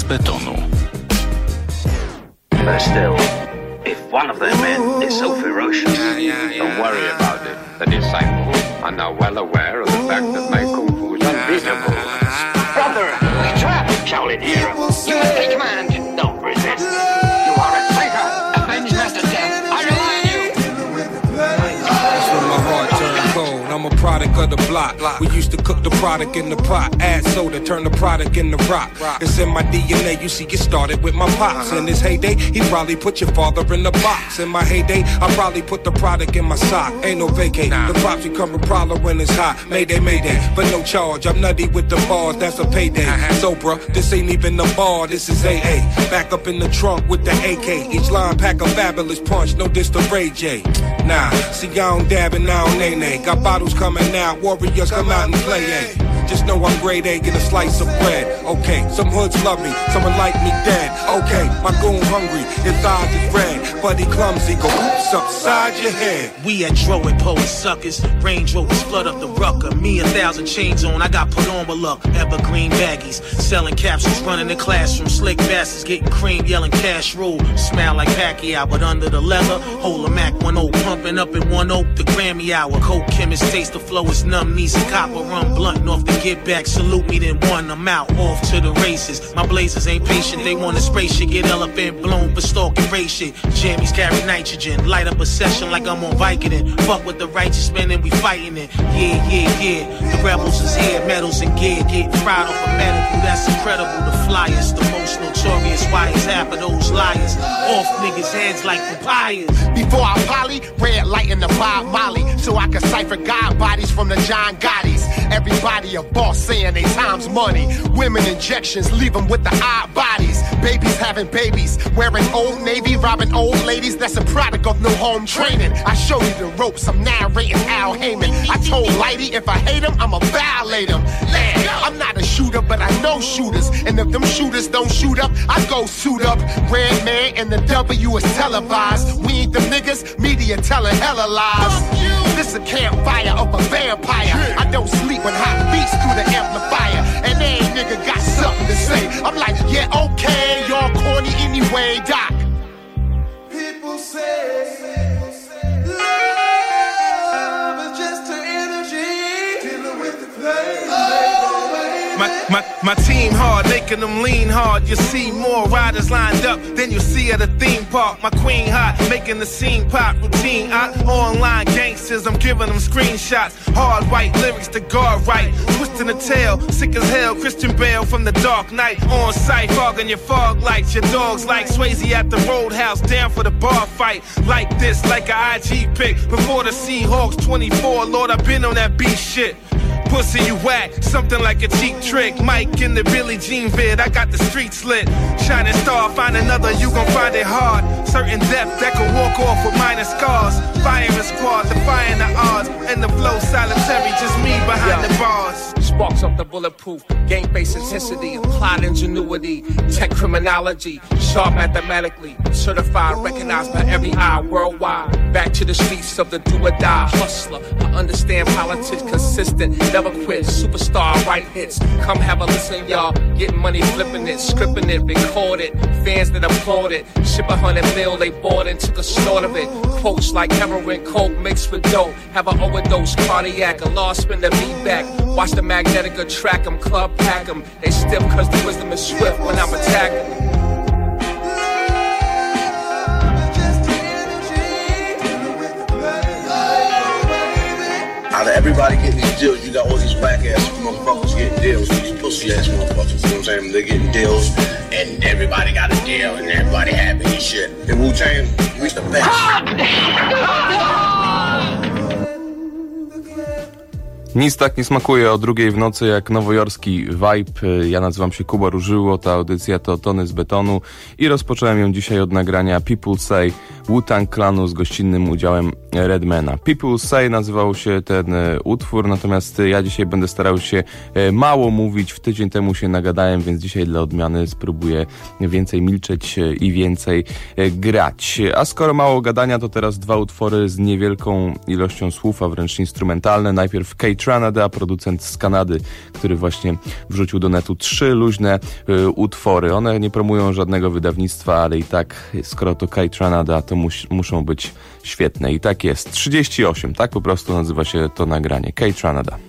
betonu. But still, if one of their men is so ferocious, don't worry about it. The disciples are now well aware of the fact that my kung fu is unbeatable. brother, we trap Shaolin hero. You must take command. Don't resist. You are a traitor. Avenge Master Death. I rely on you. That's when my heart turned cold. I'm a product of the block. We used to cook the product in the pot, add soda, turn the product into rock. It's in my DNA, you see, it started with my pops. In his heyday, he probably put your father in the box. In my heyday, I probably put the product in my sock. Ain't no vacate, the props become a problem when it's hot. Mayday, mayday, but no charge. I'm nutty with the bars, that's a payday. So bruh, this ain't even a bar, this is AA. Back up in the trunk with the AK. Each line pack a fabulous punch, no diss to Ray J. Nah, see, I don't dab and I don't nay-nay. Got bottles coming out, warriors come out and play, ayy. Just know I'm grade A, get a slice of bread. Okay, some hoods love me, someone like me dead. Okay, my goon hungry, his eyes is red. Buddy clumsy, go oops upside your head. We at Dro and Poet Suckers, Range Rovers flood up the rucker. Me 1,000 chains on, I got put on with luck. Evergreen baggies, selling capsules, running the classroom. Slick bastards getting cream, yelling cash rule. Smell like Pacquiao, but under the leather, hold a Mac 1-0, pumping up in 1 Oak, the Grammy hour. Coke chemist, taste the flow, it's numb knees and copper rum blunt off the get back, salute me, then one, I'm out, off to the races. My blazers ain't patient, they want to spray shit, get elephant blown for stalking race shit. Jammies carry nitrogen, light up a session like I'm on Vicodin. Fuck with the righteous men and we fighting it. Yeah. The rebels is here, medals and gear, getting fried off a medical, that's incredible. The flyers, the most notorious, why is half of those liars off niggas' heads like papayas. Before I poly, red light in the Bob Molly, so I can cipher God bodies from the John Gottis. Everybody a boss saying they time's money. Women injections leave them with the odd bodies. Babies having babies, wearing Old Navy, robbing old ladies. That's a product of no home training. I show you the ropes, I'm narrating Al Heyman. I told Lighty if I hate him, I'ma violate him. I'm not a shooter, but I know shooters. And if them shooters don't shoot up, I go suit up. Red Man and the W is televised. We ain't them niggas, media telling hella lies. This a campfire of a vampire. I don't sleep when hot beats through the amplifier. And every nigga got something to say. I'm like, yeah, okay, y'all corny anyway, Doc. People say love is just an energy dealing with the pain. My team hard, making them lean hard. You see more riders lined up than you see at a theme park. My queen hot, making the scene pop. Routine online gangsters, I'm giving them screenshots. Hard white lyrics to guard right. Twisting the tail, sick as hell. Christian Bale from the Dark Knight. On sight, fogging your fog lights. Your dogs like Swayze at the Roadhouse, down for the bar fight. Like this, like a IG pic. Before the Seahawks 24, Lord, I've been on that beat shit. Pussy you whack, something like a cheap trick. Mike in the Billie Jean vid, I got the streets lit. Shining star, find another, you gon' find it hard. Certain depth that can walk off with minor scars. Firing squad, defying the odds. And the flow solitary, just me behind the bars. Sparks up the bulletproof, game-based intensity, applied ingenuity, tech criminology, sharp mathematically, certified, recognized by every eye worldwide. Back to the streets of the do-or-die hustler. I understand politics, consistent, never quit, superstar, right hits. Come have a listen, y'all. Getting money, flipping it, scripting it, record it. Fans that applaud it. Ship 100 mil, they bought and took a snort of it. Quotes like heroin, coke mixed with dope. Have an overdose, cardiac, a lost spin the beat back. Watch the Magnetica track 'em, club pack 'em. They stiff cause the wisdom is swift when I'm attacking. Out of everybody getting these deals, you got all these whack ass motherfuckers getting deals. These pussy ass motherfuckers, you know what I'm saying? They're getting deals, and everybody got a deal, and everybody happy and shit. In Wu-Tang, we the best. Nic tak nie smakuje o 2:00 w nocy jak nowojorski vibe. Ja nazywam się Kuba Różyło, ta audycja to Tony z Betonu i rozpocząłem ją dzisiaj od nagrania People Say Wu-Tang Clanu z gościnnym udziałem Redmana. People Say nazywał się ten utwór, natomiast ja dzisiaj będę starał się mało mówić. W tydzień temu się nagadałem, więc dzisiaj dla odmiany spróbuję więcej milczeć i więcej grać. A skoro mało gadania, to teraz dwa utwory z niewielką ilością słów, a wręcz instrumentalne. Najpierw K-Tranada, producent z Kanady, który właśnie wrzucił do netu 3 luźne utwory. One nie promują żadnego wydawnictwa, ale i tak, skoro to K-Tranada, to muszą być świetne. I tak jest. 38, tak po prostu nazywa się to nagranie. K-Tranada.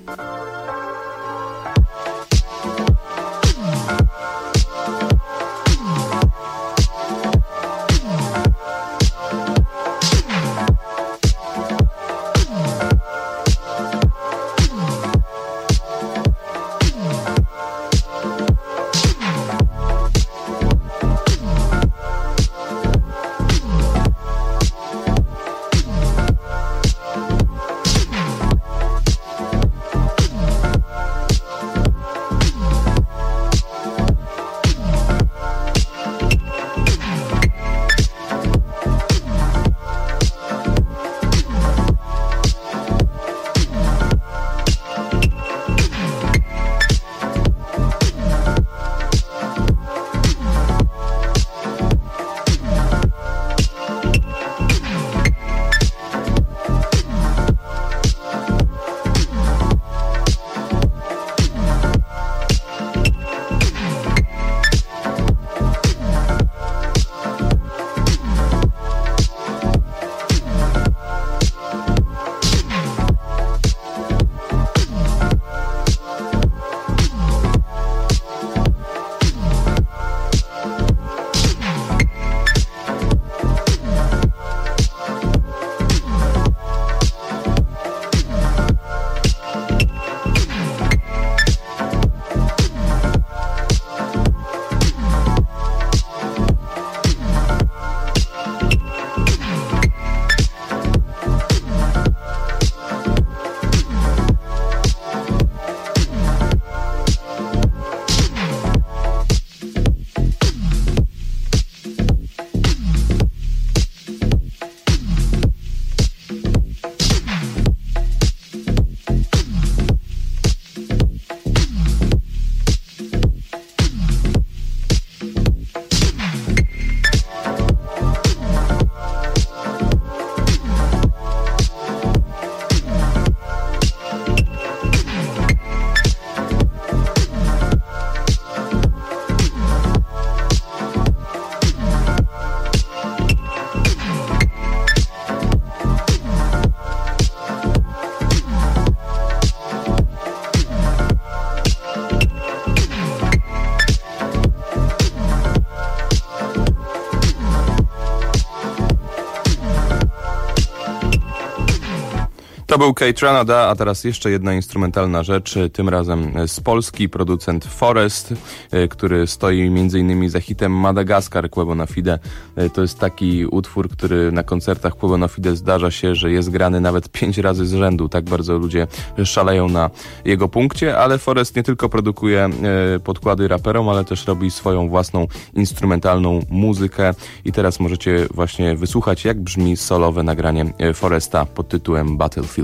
To był K-Tranada, a teraz jeszcze jedna instrumentalna rzecz, tym razem z Polski, producent Forest, który stoi m.in. za hitem Madagaskar Quebo na Fide. To jest taki utwór, który na koncertach Quebo na Fide zdarza się, że jest grany nawet 5 razy z rzędu. Tak bardzo ludzie szaleją na jego punkcie, ale Forest nie tylko produkuje podkłady raperom, ale też robi swoją własną instrumentalną muzykę i teraz możecie właśnie wysłuchać, jak brzmi solowe nagranie Foresta pod tytułem Battlefield.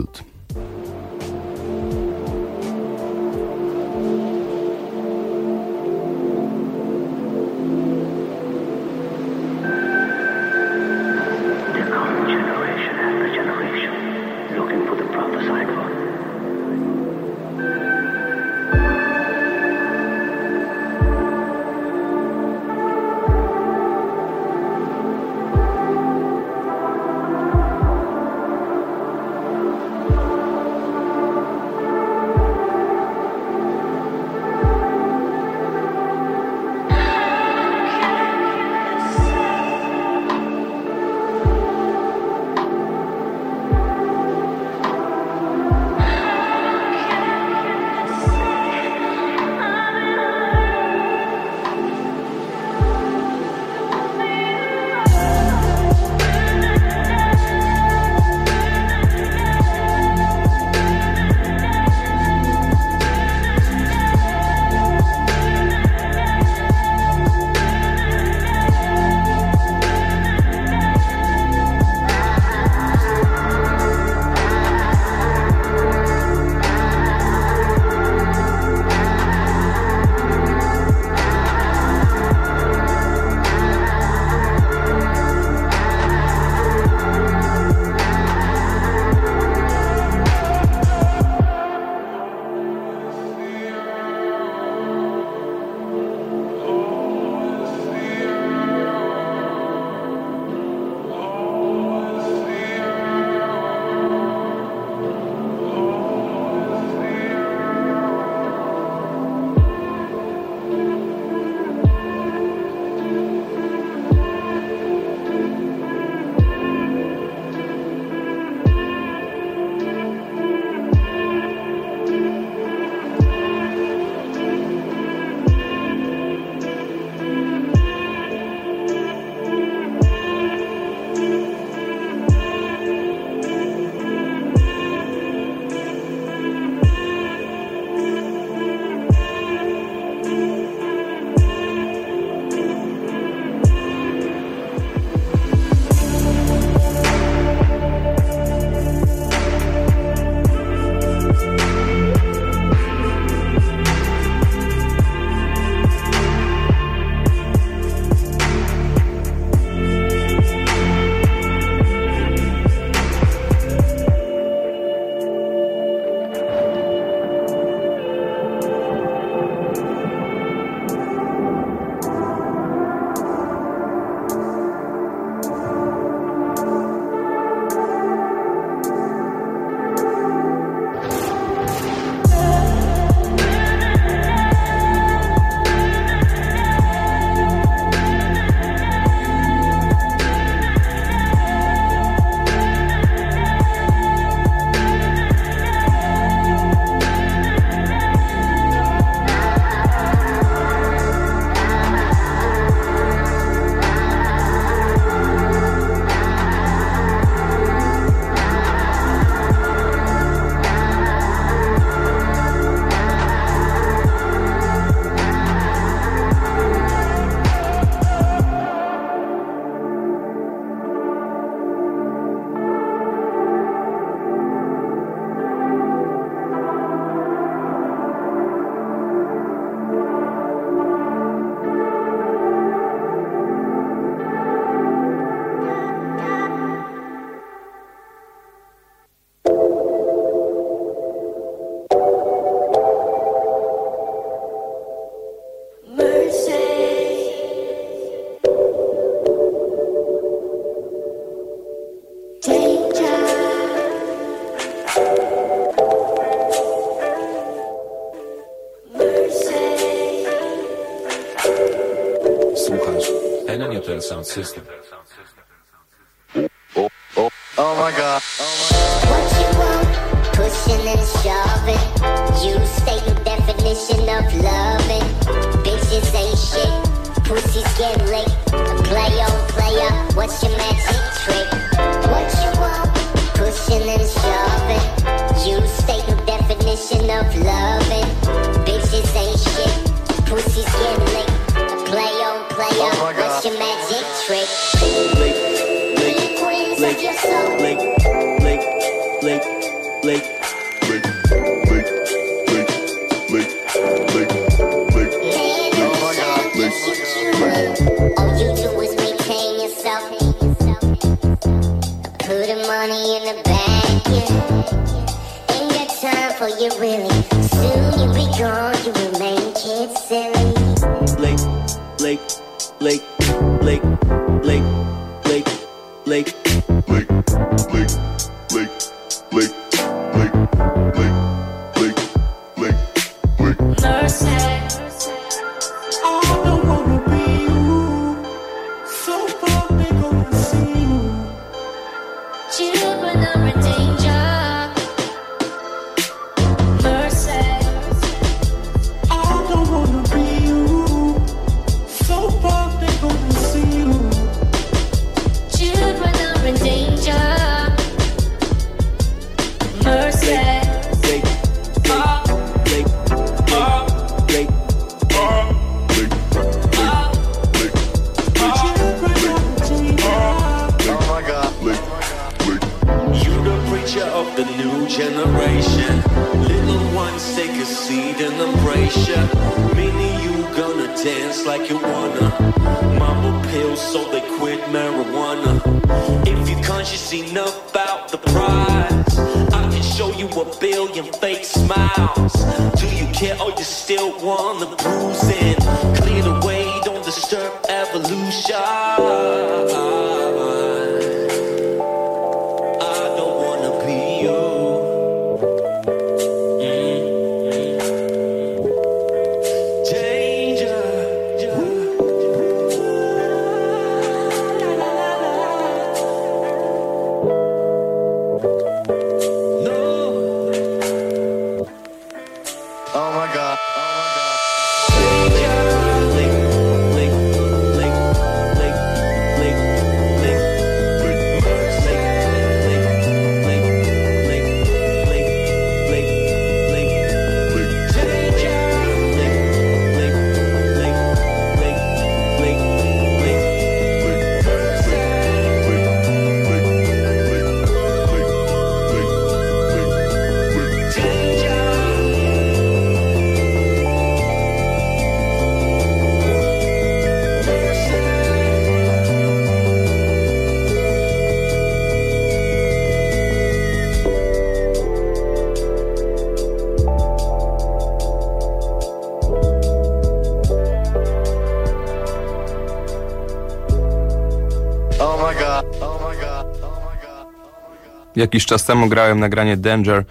Hotel Sound System. Oh my God. What you want? Pushing and shoving. You state the definition of loving. Bitches ain't shit. Pussies get licked. Play on, play up. What's your magic trick? What you want? Pushing and shoving. You state the definition of loving. Bitches ain't shit. Pussies get licked. Play on, play up. What's your magic trick? Of your soul. Lake, all you do is maintain yourself. Put the money in the bank, yeah. Ain't got time for you really. Soon you'll be gone, you remain kid silly. Lake. Mercy. I don't wanna be you. So far they gonna see you. Children are in danger. Mercy. I don't wanna be you. So far they gonna see you. Children are in danger. Mercy. Of the new generation, little ones take a seat and embrace ya. Many you gonna dance like you wanna. Mama pills so they quit marijuana. If you're conscious enough about the prize, I can show you a billion fake smiles. Do you care or you still wanna bruise in? Clear the way, don't disturb evolution. Jakiś czas temu grałem nagranie Danger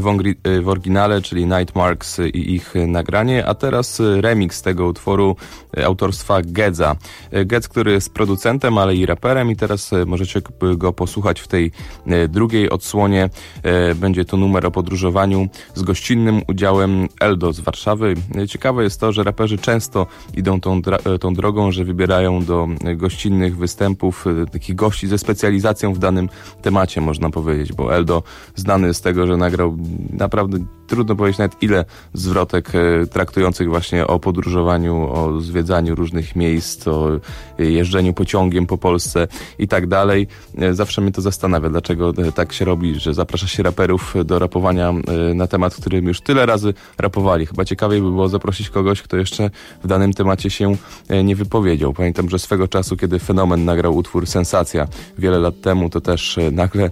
w oryginale, czyli Nightmarks i ich nagranie, a teraz remix tego utworu autorstwa Gedza. Gedz, który jest producentem, ale i raperem, i teraz możecie go posłuchać w tej drugiej odsłonie. Będzie to numer o podróżowaniu z gościnnym udziałem Eldo z Warszawy. Ciekawe jest to, że raperzy często idą tą drogą, że wybierają do gościnnych występów takich gości ze specjalizacją w danym temacie, można powiedzieć, bo Eldo znany z tego, że nagrał naprawdę, trudno powiedzieć nawet ile zwrotek traktujących właśnie o podróżowaniu, o zwiedzaniu różnych miejsc, o jeżdżeniu pociągiem po Polsce i tak dalej. Zawsze mnie to zastanawia, dlaczego tak się robi, że zaprasza się raperów do rapowania na temat, którym już tyle razy rapowali. Chyba ciekawiej by było zaprosić kogoś, kto jeszcze w danym temacie się nie wypowiedział. Pamiętam, że swego czasu, kiedy Fenomen nagrał utwór Sensacja wiele lat temu, to też nagle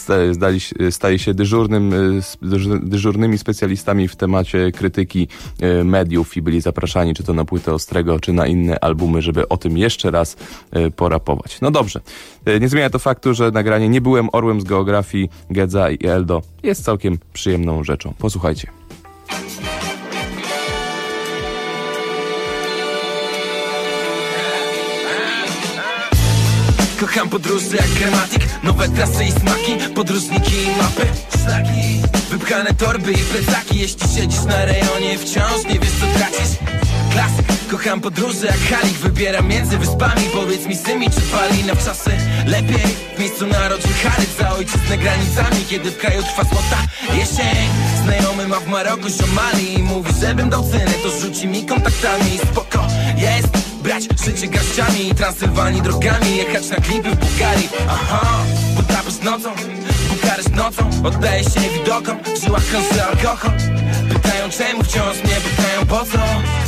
stali się dyżurnymi specjalistami w temacie krytyki mediów i byli zapraszani czy to na płytę Ostrego, czy na inne albumy, żeby o tym jeszcze raz porapować. No dobrze, nie zmienia to faktu, że nagranie Nie byłem orłem z geografii Gedza i Eldo jest całkiem przyjemną rzeczą. Posłuchajcie. Kocham podróże jak gramatik, nowe trasy i smaki, podróżniki i mapy, szlaki, wypchane torby i plecaki. Jeśli siedzisz na rejonie wciąż nie wiesz co tracisz. Klasyk, kocham podróże jak Halik, wybieram między wyspami. Powiedz mi Symi, czy pali na czasy lepiej w miejscu narodzin Haryk, za ojczyznę granicami, kiedy w kraju trwa złota jesień. Znajomy ma w Maroku ziomali i mówi, żebym dał cenę, to rzuci mi kontaktami. Spoko jest brać życie garściami i Transylwanii drogami, jechać na klipy w Bułgarii. Aha, Budapeszt nocą, Bukareszt nocą, oddaję się widokom, w żyłach krąży alkohol. Pytają czemu, wciąż mnie pytają po co,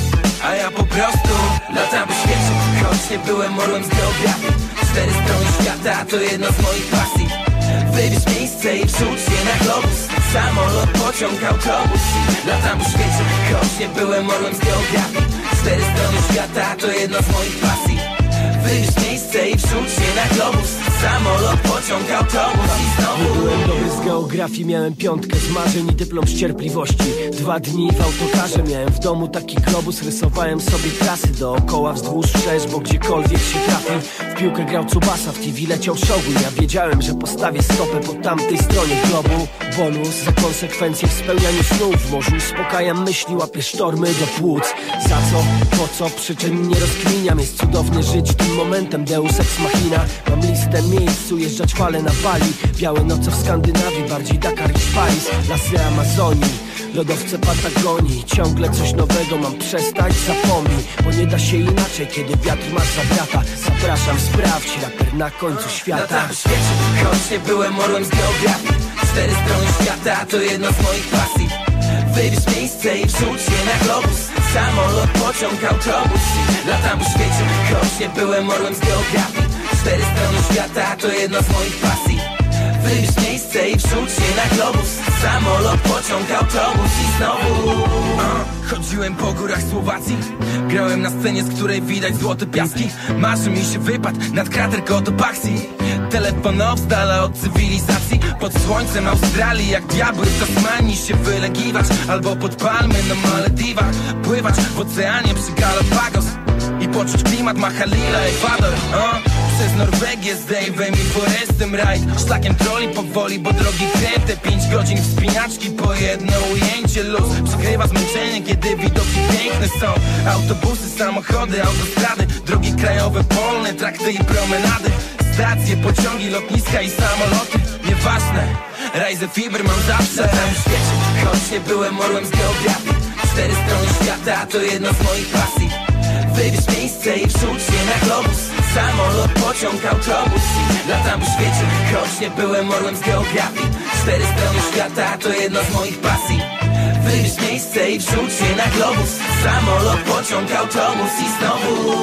a ja po prostu latam po świecie, choć nie byłem orłem z geografii. 4 strony świata to jedna z moich pasji. Wybierz miejsce i wrzuć je na globus. Samolot, pociąg, autobus. Latam po świecie, choć nie byłem orłem z geografii. 4 strony świata to jedna z moich pasji. Wybierz miejsce i wrzuć je na globus. Samolot, pociąg, autobus i znowu. Byłem dobry z geografii, miałem 5 z marzeń i dyplom z cierpliwości. 2 dni w autokarze, miałem w domu taki globus. Rysowałem sobie trasy dookoła, wzdłuż wszerz, bo gdziekolwiek się trafił. W piłkę grał Tsubasa, w TV leciał Shogun. Ja wiedziałem, że postawię stopę po tamtej stronie globu. Bonus za konsekwencje w spełnianiu snów. W morzu uspokajam myśli, łapię sztormy do płuc. Za co? Po co? Przyczyn nie rozkminiam. Jest cudownie żyć tym momentem, deus ex machina. Mam listę miejsc, ujeżdżać fale na Bali. Białe noce w Skandynawii, bardziej Dakar niż Paris. Lasy Amazonii, lodowce Patagonii. Ciągle coś nowego mam, przestać zapomnij, bo nie da się inaczej, kiedy wiatr masz za brata. Zapraszam, sprawdź, raper na końcu świata. Latam po świecie, choć nie byłem orłem z geografii. 4 strony świata to jedna z moich pasji. Wybierz miejsce i wrzuć je na globus. Samolot, pociąg, autobus. Latam po świecie, choć nie byłem orłem z geografii. 4 strony świata to jedna z moich pasji. Wybierz miejsce i wrzuć je na globus. Samolot, pociąg, autobus i znowu. Chodziłem po górach Słowacji, grałem na scenie, z której widać złote piaski. Marzy mi się wypad nad krater Cotopaxi. Telefon z dala od cywilizacji. Pod słońcem Australii jak diabły w Tasmanii się wylegiwać, albo pod palmy na Malediwach pływać w oceanie przy Galapagos i poczuć klimat Machalila, Ekwador. Przez Norwegię z Dave'em i Forestem rajd, szlakiem troli powoli, bo drogi kręte. 5 godzin wspinaczki po jedno ujęcie. Luz przykrywa zmęczenie, kiedy widoki piękne są. Autobusy, samochody, autostrady, drogi krajowe, polne, trakty i promenady. Stacje, pociągi, lotniska i samoloty, nieważne, rajze fibr mam zawsze. Latam w świecie, choć nie byłem orłem z geografii. 4 strony świata to jedna z moich pasji. Wybierz miejsce i wrzuć je na globus. Samolot, pociąg, autobus. Latam po świecie, choć nie byłem orłem z geografii. 4 strony świata to jedna z moich pasji. Wybierz miejsce i wrzuć je na globus. Samolot, pociąg, autobus i znowu.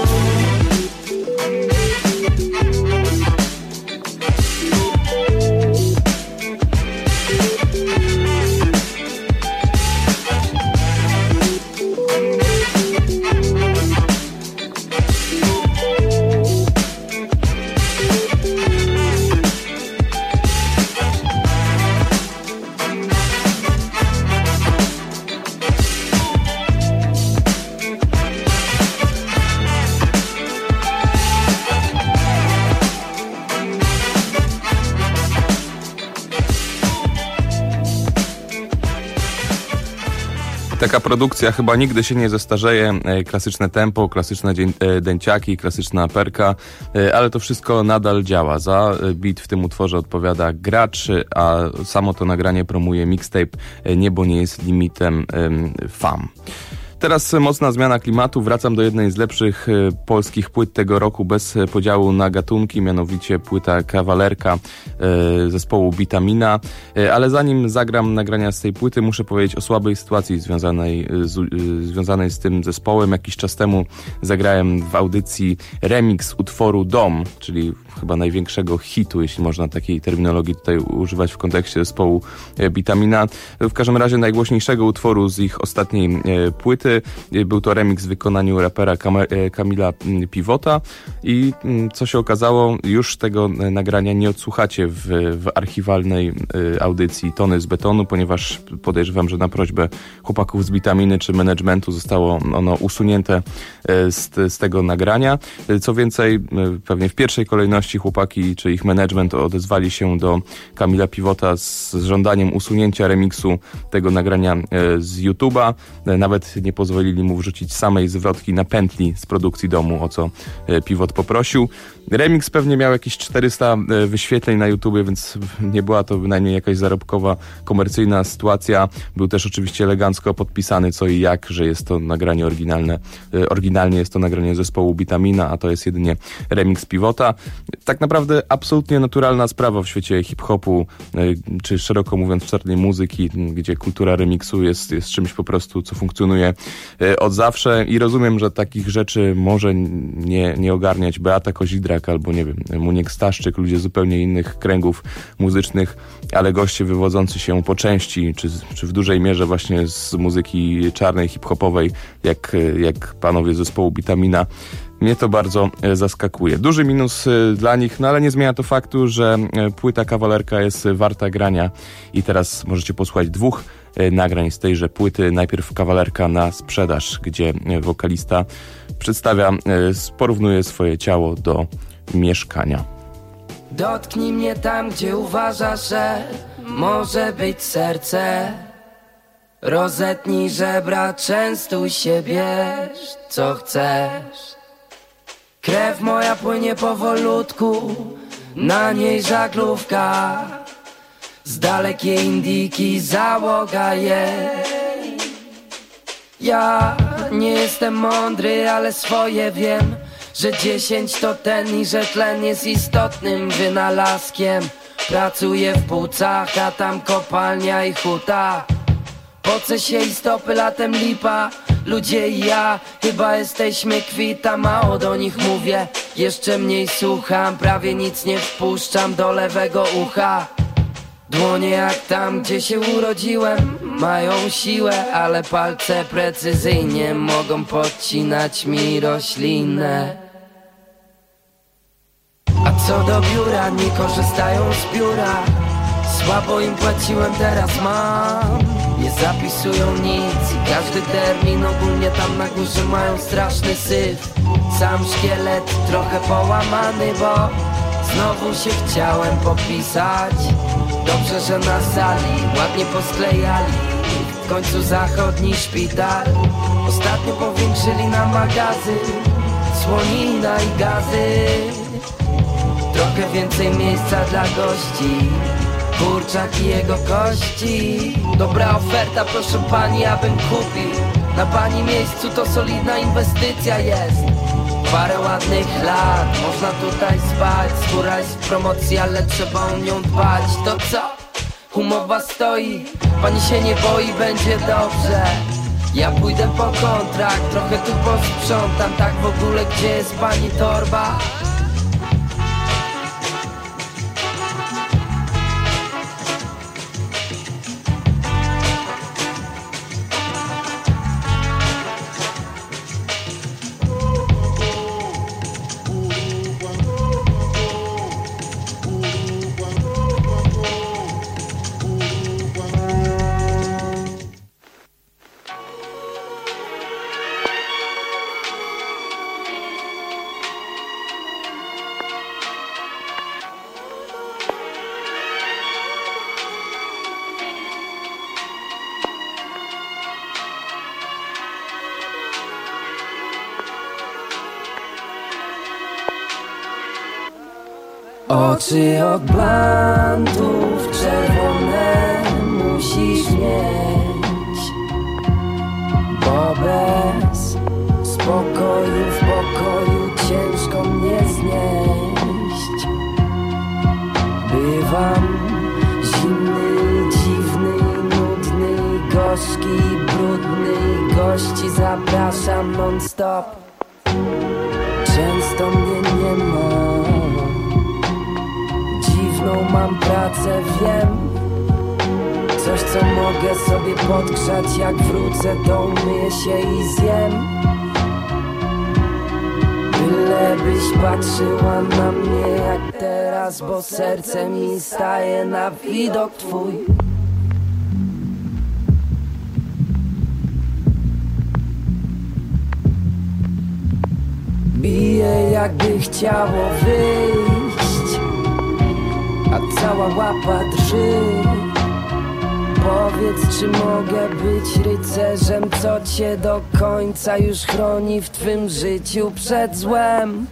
Taka produkcja chyba nigdy się nie zestarzeje. Klasyczne tempo, klasyczne dęciaki, klasyczna perka, ale to wszystko nadal działa. Za beat w tym utworze odpowiada gracz, a samo to nagranie promuje mixtape Niebo nie jest limitem FAM. Teraz mocna zmiana klimatu. Wracam do jednej z lepszych polskich płyt tego roku bez podziału na gatunki, mianowicie płyta Kawalerka zespołu Bitamina. Ale zanim zagram nagrania z tej płyty, muszę powiedzieć o słabej sytuacji związanej z tym zespołem. Jakiś czas temu zagrałem w audycji remix utworu Dom, czyli chyba największego hitu, jeśli można takiej terminologii tutaj używać w kontekście zespołu Bitamina. W każdym razie najgłośniejszego utworu z ich ostatniej płyty. Był to remix w wykonaniu rapera Kamila Pivota i co się okazało, już tego nagrania nie odsłuchacie w archiwalnej audycji Tony z Betonu, ponieważ podejrzewam, że na prośbę chłopaków z Bitaminy czy managementu zostało ono usunięte z tego nagrania. Co więcej, pewnie w pierwszej kolejności ci chłopaki, czy ich management odezwali się do Kamila Piwota z żądaniem usunięcia remiksu tego nagrania z YouTube'a. Nawet nie pozwolili mu wrzucić samej zwrotki na pętli z produkcji domu, o co Piwot poprosił. Remix pewnie miał jakieś 400 wyświetleń na YouTubie, więc nie była to bynajmniej jakaś zarobkowa, komercyjna sytuacja. Był też oczywiście elegancko podpisany co i jak, że jest to nagranie oryginalne. Oryginalnie jest to nagranie zespołu Bitamina, a to jest jedynie remix Piwota. Tak naprawdę absolutnie naturalna sprawa w świecie hip-hopu, czy szeroko mówiąc czarnej muzyki, gdzie kultura remiksu jest czymś po prostu, co funkcjonuje od zawsze i rozumiem, że takich rzeczy może nie ogarniać Beata Kozidrak albo nie wiem, Muniek Staszczyk, ludzie z zupełnie innych kręgów muzycznych, ale goście wywodzący się po części, czy w dużej mierze właśnie z muzyki czarnej, hip-hopowej, jak panowie zespołu Bitamina, mnie to bardzo zaskakuje. Duży minus dla nich, no ale nie zmienia to faktu, że płyta Kawalerka jest warta grania i teraz możecie posłuchać 2 nagrań z tejże płyty. Najpierw Kawalerka na sprzedaż, gdzie wokalista porównuje swoje ciało do mieszkania. Dotknij mnie tam, gdzie uważasz, że może być serce. Rozetnij żebra, częstuj się, bierz co chcesz. Krew moja płynie powolutku, na niej żaglówka. Z dalekiej Indyki załoga jej. Ja nie jestem mądry, ale swoje wiem, że 10 to ten i że tlen jest istotnym wynalazkiem. Pracuję w płucach, a tam kopalnia i huta. Pocę się i stopy latem lipa. Ludzie i ja chyba jesteśmy kwita. Mało do nich mówię, jeszcze mniej słucham. Prawie nic nie wpuszczam do lewego ucha. Dłonie jak tam, gdzie się urodziłem, mają siłę, ale palce precyzyjnie mogą podcinać mi roślinę. A co do biura, nie korzystają z biura. Słabo im płaciłem, teraz mam. Nie zapisują nic i każdy termin ogólnie tam na górze mają straszny syf. Sam szkielet trochę połamany, bo znowu się chciałem popisać. Dobrze, że na sali ładnie posklejali w końcu zachodni szpital. Ostatnio powiększyli nam magazyn, słonina i gazy. Trochę więcej miejsca dla gości, kurczak i jego kości. Dobra oferta, proszę pani, abym kupił. Na pani miejscu to solidna inwestycja jest. Parę ładnych lat, można tutaj spać. Skóra jest w promocji, ale trzeba o nią dbać. To co? Umowa stoi, pani się nie boi, będzie dobrze. Ja pójdę po kontrakt, trochę tu posprzątam. Tak w ogóle, gdzie jest pani torba? Oczy od blantów czerwone musisz mieć, bo bez spokoju w pokoju ciężko mnie znieść. Bywam zimny, dziwny, nudny, gorzki, brudny. Gości zapraszam non stop, często mnie nie ma. Mam pracę, wiem, coś co mogę sobie podgrzać. Jak wrócę to umyję się i zjem. Bylebyś patrzyła na mnie jak teraz, bo serce mi staje na widok twój. Bije jakby chciało wyjść a cała łapa drży. Powiedz, czy mogę być rycerzem, co cię do końca już chroni w twym życiu przed złem.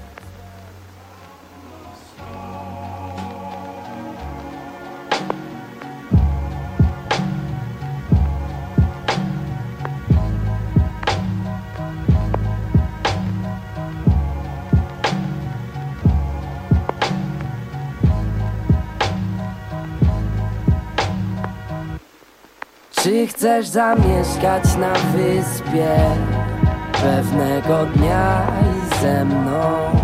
Czy chcesz zamieszkać na wyspie pewnego dnia i ze mną?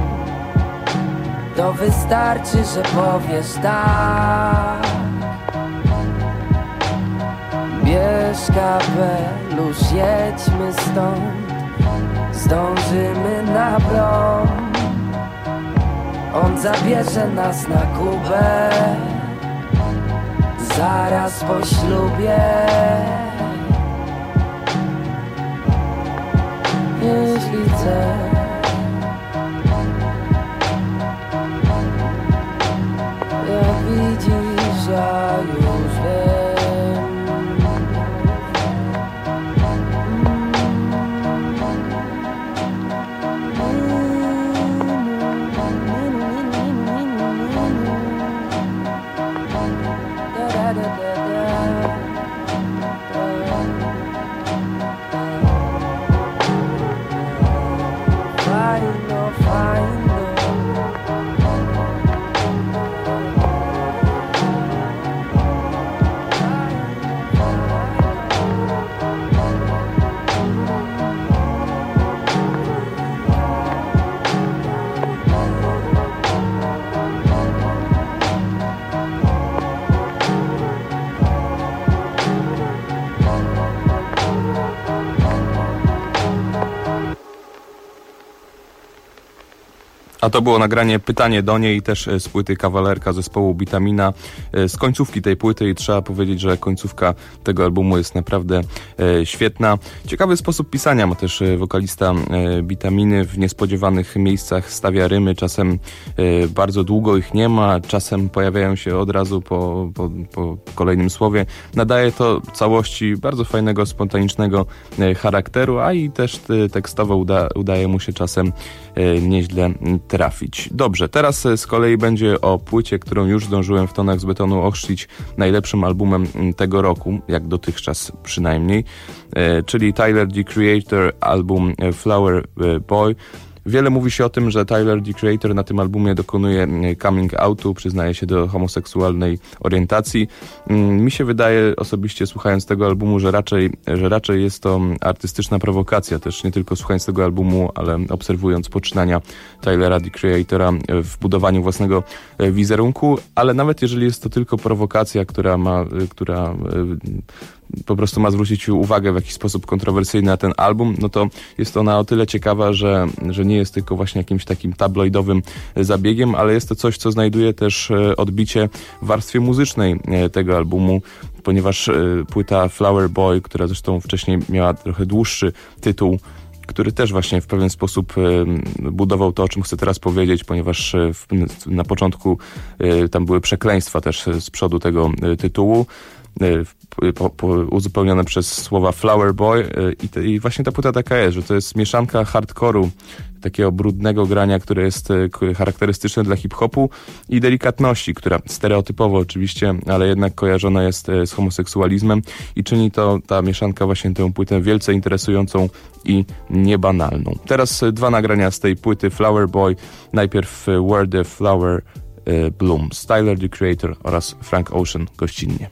To wystarczy, że powiesz tak. Bierz kapelusz, jedźmy stąd. Zdążymy na prom. On zabierze nas na Kubę zaraz po ślubie. Jeśli chcesz, jak widzisz, ja już wiem. A to było nagranie Pytanie do niej, też z płyty Kawalerka zespołu Bitamina, z końcówki tej płyty, i trzeba powiedzieć, że końcówka tego albumu jest naprawdę świetna. Ciekawy sposób pisania ma też wokalista Bitaminy, w niespodziewanych miejscach stawia rymy, czasem bardzo długo ich nie ma, czasem pojawiają się od razu po kolejnym słowie. Nadaje to całości bardzo fajnego, spontanicznego charakteru, a i też tekstowo udaje mu się czasem nieźle trafić. Dobrze, teraz z kolei będzie o płycie, którą już zdążyłem w tonach z betonu ochrzcić najlepszym albumem tego roku, jak dotychczas przynajmniej, czyli Tyler, The Creator, album Flower Boy. Wiele mówi się o tym, że Tyler, The Creator, na tym albumie dokonuje coming outu, przyznaje się do homoseksualnej orientacji. Mi się wydaje osobiście, słuchając tego albumu, że raczej jest to artystyczna prowokacja, też nie tylko słuchając tego albumu, ale obserwując poczynania Tylera, The Creatora w budowaniu własnego wizerunku, ale nawet jeżeli jest to tylko prowokacja, która po prostu ma zwrócić uwagę w jakiś sposób kontrowersyjny na ten album, no to jest ona o tyle ciekawa, że nie jest tylko właśnie jakimś takim tabloidowym zabiegiem, ale jest to coś, co znajduje też odbicie w warstwie muzycznej tego albumu, ponieważ płyta Flower Boy, która zresztą wcześniej miała trochę dłuższy tytuł, który też właśnie w pewien sposób budował to, o czym chcę teraz powiedzieć, ponieważ na początku tam były przekleństwa też z przodu tego tytułu, uzupełnione przez słowa Flower Boy, i właśnie ta płyta taka jest, że to jest mieszanka hardkoru, takiego brudnego grania, które jest charakterystyczne dla hip-hopu, i delikatności, która stereotypowo oczywiście, ale jednak kojarzona jest z homoseksualizmem, i czyni to ta mieszanka właśnie tę płytę wielce interesującą i niebanalną. Teraz dwa nagrania z tej płyty Flower Boy. Najpierw Where the Flower Blooms, Tyler, The Creator oraz Frank Ocean gościnnie.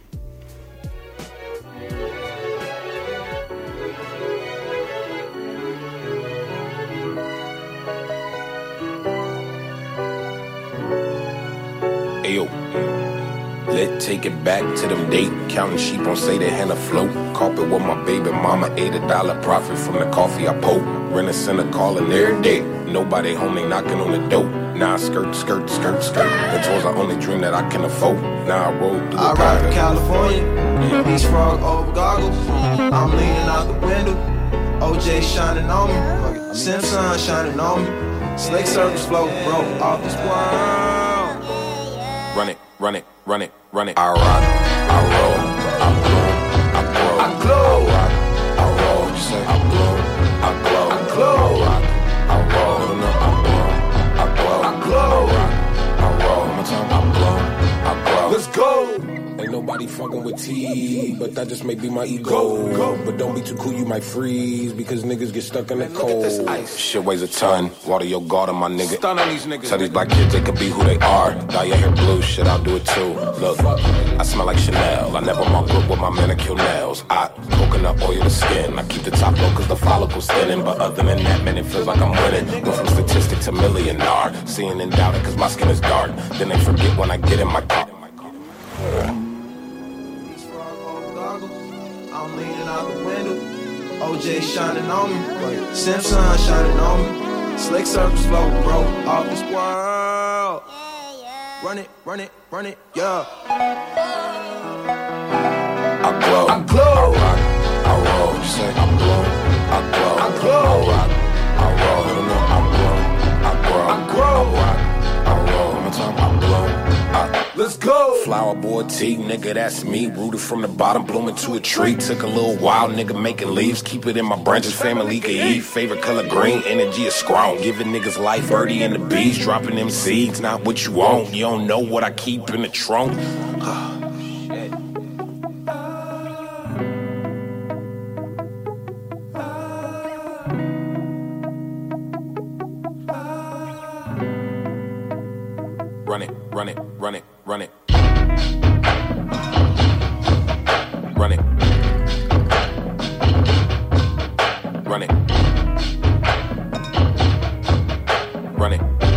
Ayo, let's take it back to them date. Counting sheep on say they had a float. Carpet with my baby mama, $8 profit from the coffee I poke. Rent a center calling every day. Nobody home, they knocking on the door. Now I skirt. The toys are only dream that I can afford. Now I roll through the I ride to California, Beach frog over goggles. I'm leaning out the window, OJ shining on me, Simpson shining on me. Snake circles floating, bro, off this world. Run it. run it, run it. I rock, I roll, I bloom, I grow, I glow. I rock, I roll, you say I bloom, I glow, I glow. I rock, I roll, I bloom, I glow, I glow. I rock, I roll, one more time, I bloom, I grow. Let's go. Ain't nobody fucking with T, but that just may be my ego. But don't be too cool, you might freeze, because niggas get stuck in the cold. Shit weighs a ton, water your garden, my nigga. Stun on these niggas. Tell these black kids they could be who they are. Dye your hair blue, shit, I'll do it too. Look, I smell like Chanel. I never mark up with my manicure nails. I coconut oil the skin. I keep the top low cause the follicle's thinning. But other than that, man, it feels like I'm winning. Went from statistic to millionaire. Seeing and doubting cause my skin is dark. Then they forget when I get in my car. I'm leaning out the window, OJ shining on me, Simpson shining on me, slick surface flow, bro, off this world. Run it, run it, run it, yeah. I glow, I glow, I rock, I roll, you say I blow, I glow, I glow, I rock, I roll, I blow, I grow, I grow, I rock, I roll, one more time, I blow. Let's go! Flower boy T, nigga, that's me. Rooted from the bottom, blooming to a tree. Took a little while, nigga, making leaves. Keep it in my branches, family can eat. Favorite color green, energy is strong. Giving niggas life, birdie and the bees. Dropping them seeds, not what you want. You don't know what I keep in the trunk. Run it, run it, run it, run it. Run it. Run it. Run it.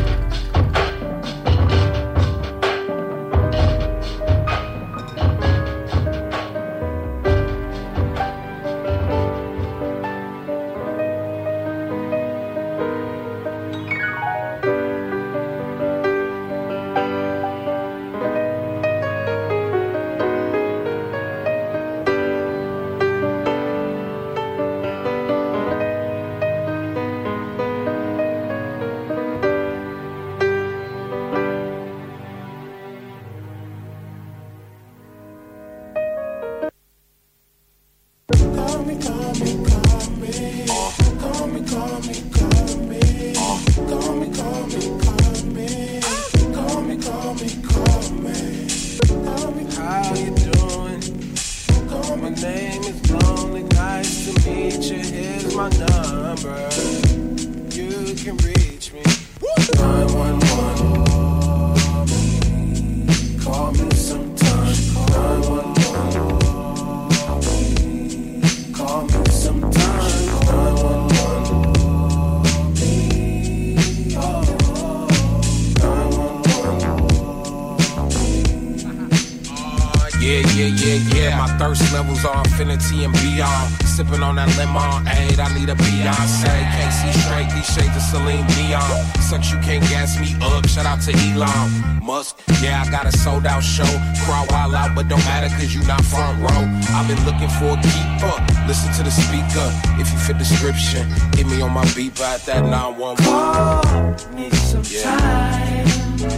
Infinity and beyond, sipping on that lemon, aid, I need a Beyonce, can't see straight, these shades of Celine Dion, sucks you can't gas me up, shout out to Elon Musk, yeah I got a sold out show, crowd wild out but don't matter cause you not front row, I've been looking for a keeper, listen to the speaker, if you fit description, hit me on my beeper at that 911. Call me sometime,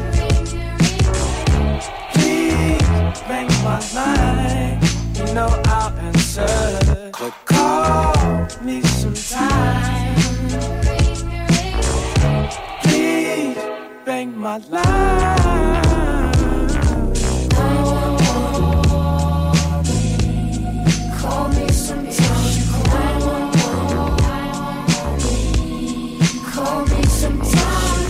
please make my line. You know I'll answer. Call me sometime. Please bang my line. Call me sometime. Call me sometime.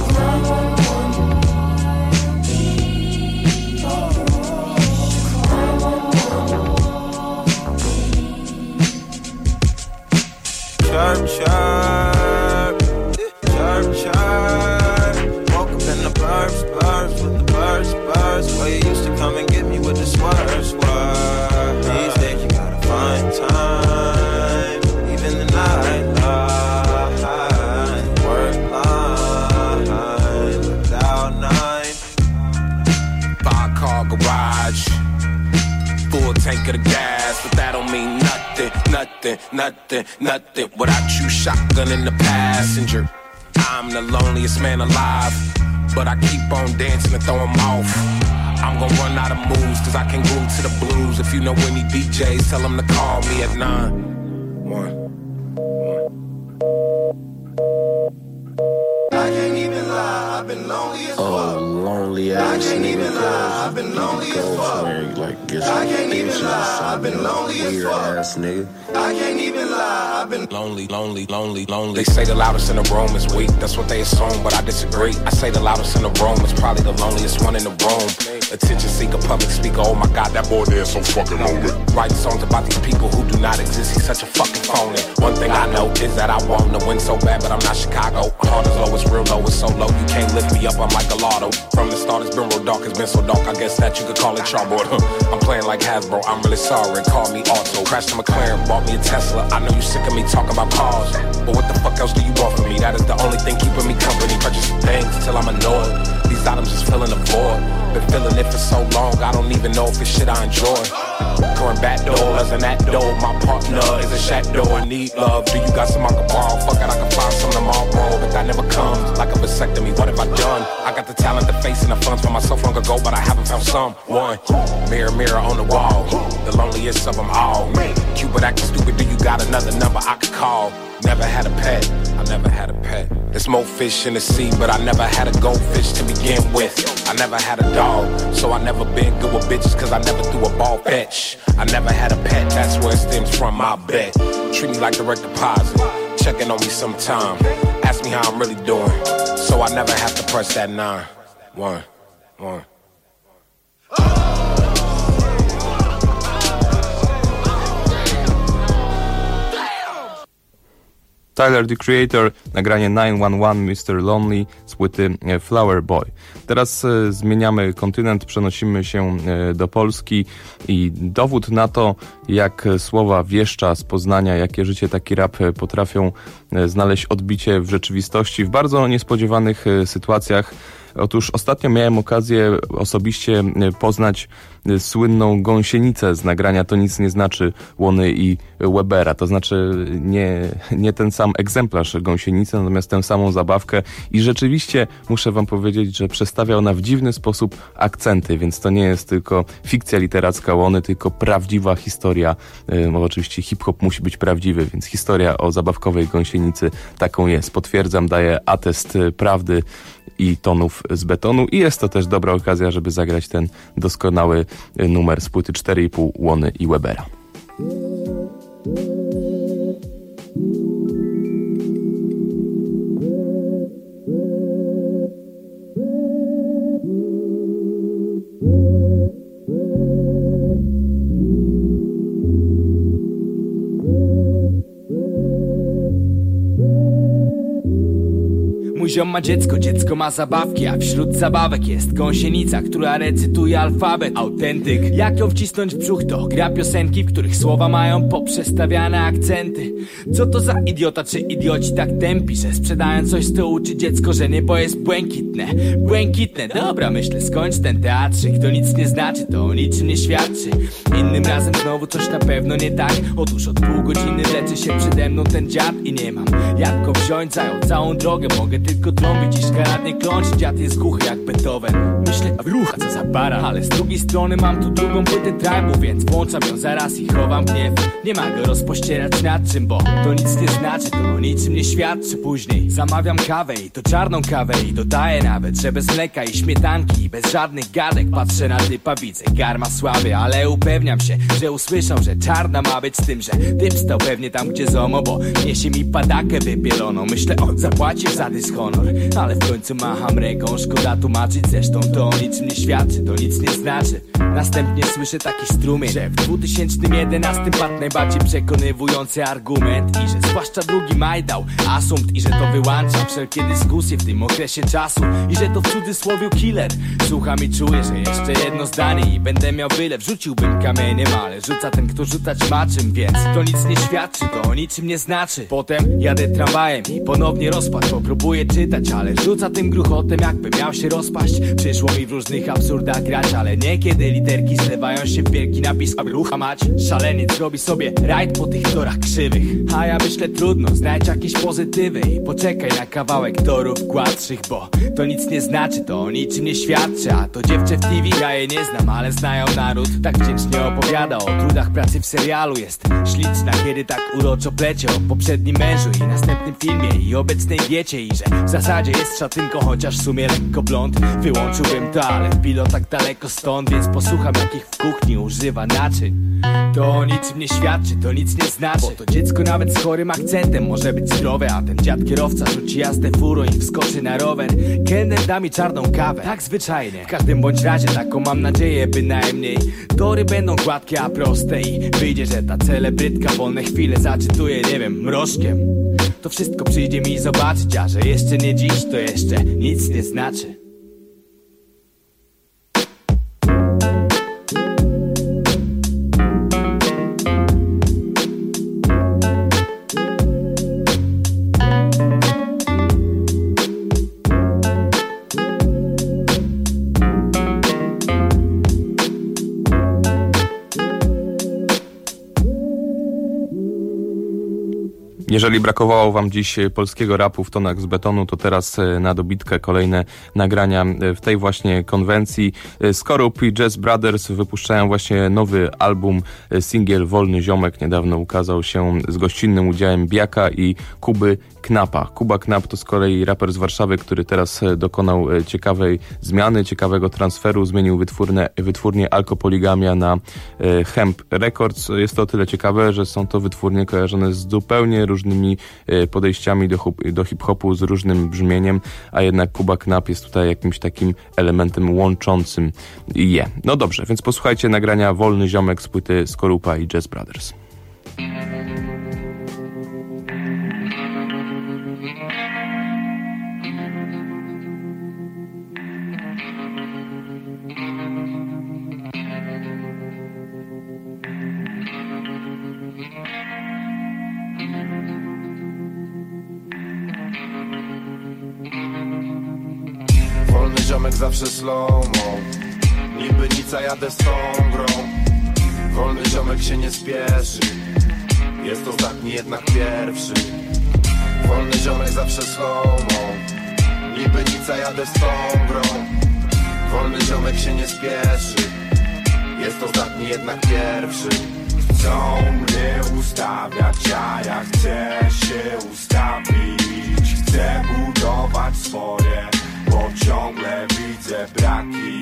Chirp, chirp, chirp, chirp. Woke up in the burbs, burbs with the birds, birds. Where you used to come and get me with the swerve, swerve. These days you gotta find time, even the night line, work line, without 9. 5-car garage, full tank of the gas, but that don't mean nothing. Nothing, nothing, nothing without you, shotgun in the passenger. I'm the loneliest man alive, but I keep on dancing and throw 'em off. I'm gon' run out of moves, cause I can glue to the blues. If you know any DJs, tell them to call me at 911. I can't even lie, I've been lonely as fuck. Oh, lonely ass I can't nigga. even lie, I've been lonely as fuck. I can't even lie, I've been lonely as fuck. Ass nigga. I can't even lie, I've been lonely. They say the loudest in the room is weak, that's what they assume, but I disagree. I say the loudest in the room is probably the loneliest one in the room. Attention seeker, public speaker, oh my god, that boy there is so fucking lonely. Writing songs about these people who do not exist, he's such a fucking phony. One thing I know is that I want to win so bad, but I'm not Chicago. Heart is low, it's real low, it's so low, you can't lift me up, I'm like a lotto. From the start it's been real dark, it's been so dark, I guess that you could call it chalkboard. I'm playing like Hasbro, I'm really sorry, call me Auto. Crashed a McLaren, bought me a Tesla, I know you sick of me talking about cars, but what the fuck else do you want from me? That is the only thing keeping me company, purchasing things till I'm annoyed. These items just filling the void, been feeling it for so long, I don't even know if it's shit I enjoy. Going back doors and that door, my partner is a shadow and need love. Do you got some I can borrow? Fuck it, I can find some tomorrow, but that never comes. Like a vasectomy, what have I done? I got the talent, the face, and the funds for myself long ago, but I haven't found someone. Mirror, mirror on the wall, the loneliest of them all. Cupid acting stupid, do you got another number I could call? Never had a pet, I never had a pet. There's more fish in the sea, but I never had a goldfish to begin with. I never had a dog, so I never been good with bitches, cause I never threw a ball fetch. I never had a pet, that's where it stems from, I bet. Treat me like direct deposit, checking on me sometime. Ask me how I'm really doing, so I never have to press that 911. Tyler, the Creator, nagranie 911 Mr. Lonely z płyty Flower Boy. Teraz zmieniamy kontynent, przenosimy się do Polski i dowód na to, jak słowa wieszcza z Poznania, jakie życie, taki rap potrafią znaleźć odbicie w rzeczywistości w bardzo niespodziewanych sytuacjach. Otóż ostatnio miałem okazję osobiście poznać słynną Gąsienicę z nagrania To nic nie znaczy Łony i Webera. To znaczy nie ten sam egzemplarz Gąsienicy, natomiast tę samą zabawkę i rzeczywiście muszę wam powiedzieć, że przestawia ona w dziwny sposób akcenty, więc to nie jest tylko fikcja literacka Łony, tylko prawdziwa historia. Bo oczywiście hip-hop musi być prawdziwy, więc historia o zabawkowej Gąsienicy taką jest. Potwierdzam, daję atest prawdy i tonów z betonu i jest to też dobra okazja, żeby zagrać ten doskonały numer z płyty 4,5 Łony i Webera. Mój ziom ma dziecko ma zabawki, a wśród zabawek jest gąsienica, która recytuje alfabet. Autentyk, jak ją wcisnąć w brzuch, to gra piosenki, w których słowa mają poprzestawiane akcenty. Co to za idiota, czy idioci tak tępi, że sprzedając coś, to uczy dziecko, że niebo jest błękitne. Błękitne, dobra, myślę, skończ ten teatrzyk. To nic nie znaczy, to o niczym nie świadczy. Innym razem znowu coś na pewno nie tak. Otóż od pół godziny leczy się przede mną ten dziad i nie mam jak go wziąć, zajął całą drogę. Mogę tylko trąbić i szkaradnie kląć. Dziad jest głuchy jak Beethoven. Myślę, a wrucha, co za para. Ale z drugiej strony mam tu drugą płytę tribe'u, więc włączam ją zaraz i chowam gniew. Nie ma go rozpościerać nad czym, bo to nic nie znaczy, to o niczym nie świadczy. Później zamawiam kawę i to czarną kawę i dodaję nawet, że bez mleka i śmietanki i bez żadnych gadek. Patrzę na typa, widzę garma słaby, ale upewniam się, że usłyszał, że czarna ma być, z tym, że typ stał pewnie tam, gdzie zomo, bo niesie mi padakę wypieloną. Myślę, o, zapłacisz za dyshonor, ale w końcu macham ręką, szkoda tłumaczyć. Zresztą to o niczym nie świadczy, to nic nie znaczy. Następnie słyszę taki strumień, że w 2011 padł najbardziej przekonywujący argument i że zwłaszcza drugi maj dał asumpt i że to wyłącza wszelkie dyskusje w tym okresie czasu i że to w cudzysłowie killer. Słucham i czuję, że jeszcze jedno zdanie i będę miał wylew. Rzuciłbym kamieniem, ale rzuca ten, kto rzucać ma czym, więc to nic nie świadczy, to o niczym nie znaczy. Potem jadę tramwajem i ponownie rozpad, bo próbuję czytać, ale rzuca tym gruchotem, jakby miał się rozpaść. Przyszło mi w różnych absurdach grać, ale niekiedy literki zlewają się w wielki napis, a rucha mać. Szaleniec robi sobie rajd po tych torach krzywych, a ja myślę trudno, znajdź jakieś pozytywy i poczekaj na kawałek torów gładszych, bo to nic nie znaczy, to o niczym nie świadczy. A to dziewczę w TV, ja jej nie znam, ale znają naród. Tak wdzięcznie opowiada o trudach pracy w serialu. Jest śliczna, kiedy tak uroczo plecie o poprzednim mężu i następnym filmie i obecnej diecie. I że w zasadzie jest szatynką, chociaż w sumie lekko blond. Wyłączyłbym to, ale w pilotach daleko stąd, więc posłucham jakich w kuchni używa naczyń. To o niczym nie świadczy, to nic nie znaczy, bo to dziecko nawet z chorym akcentem może być zdrowe, a ten dziad kierowca rzuci jazdę furą i wskoczy na rower. Kelner da mi czarną kawę, tak zwyczajnie. W każdym bądź razie taką mam nadzieję bynajmniej. Tory będą gładkie, a proste i wyjdzie, że ta celebrytka wolne chwile zaczytuje, nie wiem, mrożkiem. To wszystko przyjdzie mi zobaczyć, a że jeszcze nie dziś, to jeszcze nic nie znaczy. Jeżeli brakowało wam dziś polskiego rapu w tonach z betonu, to teraz na dobitkę kolejne nagrania w tej właśnie konwencji. Skorup i Jazz Brothers wypuszczają właśnie nowy album, singiel Wolny Ziomek. Niedawno ukazał się z gościnnym udziałem Biaka i Kuby Knapa. Kuba Knap to z kolei raper z Warszawy, który teraz dokonał ciekawej zmiany, ciekawego transferu. Zmienił wytwórnię Alkopoligamia na Hemp Records. Jest to o tyle ciekawe, że są to wytwórnie kojarzone z zupełnie różnymi podejściami do hip-hopu, z różnym brzmieniem, a jednak Kuba Knap jest tutaj jakimś takim elementem łączącym je. No dobrze, więc posłuchajcie nagrania Wolny Ziomek z płyty Skorupa i Jazz Brothers. Ziomek zawsze slow-mo, niby nic, a jadę z tą grą. Wolny ziomek się nie spieszy, jest ostatni, jednak pierwszy. Wolny ziomek zawsze slow-mo, niby nic, a jadę z tą grą. Wolny ziomek się nie spieszy, jest ostatni, jednak pierwszy. Chcą mnie ustawiać, a ja chcę się ustawić. Chcę budować swoje, bo ciągle widzę braki.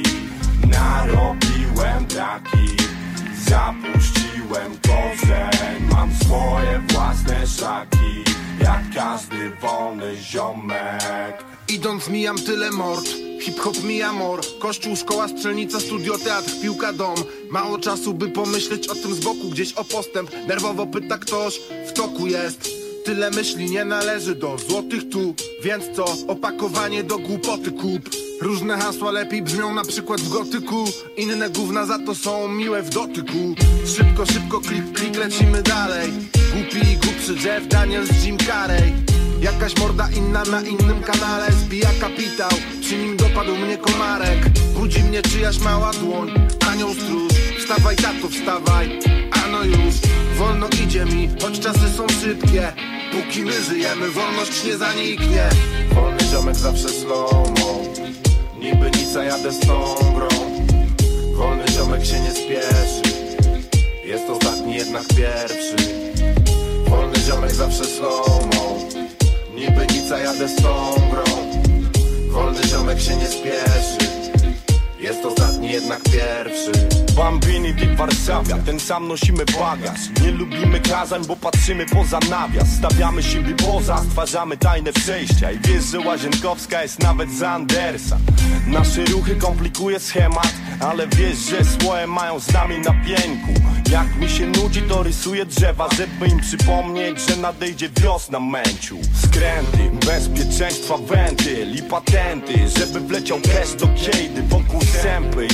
Narobiłem draki, zapuściłem korzeń. Mam swoje własne szlaki, jak każdy wolny ziomek. Idąc mijam tyle mord, hip-hop mi amor. Kościół, szkoła, strzelnica, studio, teatr, piłka, dom. Mało czasu, by pomyśleć o tym z boku, gdzieś o postęp. Nerwowo pyta ktoś, w toku jest. Tyle myśli nie należy do złotych tu. Więc co, opakowanie do głupoty kup. Różne hasła lepiej brzmią na przykład w gotyku. Inne gówna za to są miłe w dotyku. Szybko, szybko, klik, klik, lecimy dalej. Głupi i głupszy Jeff Daniels z Jim Carrey. Jakaś morda inna na innym kanale zbija kapitał, przy nim dopadł mnie komarek. Budzi mnie czyjaś mała dłoń, anioł stróż. Wstawaj tato, wstawaj, ano już. Wolno idzie mi, choć czasy są szybkie. Póki my żyjemy, wolność nie zaniknie. Wolny ziomek zawsze slow-mo, niby nic, a jadę z tą grą. Wolny ziomek się nie spieszy, jest ostatni, jednak pierwszy. Wolny ziomek zawsze slow-mo, niby nic, a jadę z tą grą. Wolny ziomek się nie spieszy, jest ostatni, jednak pierwszy. Bambini di Warszawia, ten sam nosimy bagaż. Nie lubimy kazań, bo patrzymy poza nawias. Stawiamy siebie poza, stwarzamy tajne przejścia. I wiesz, że Łazienkowska jest nawet za Andersa. Nasze ruchy komplikuje schemat, ale wiesz, że słoje mają z nami na pięku. Jak mi się nudzi, to rysuję drzewa, żeby im przypomnieć, że nadejdzie wiosna, męciu. Skręty, bezpieczeństwa, wentyl i patenty, żeby wleciał cash do kiejdy. Wokół sępy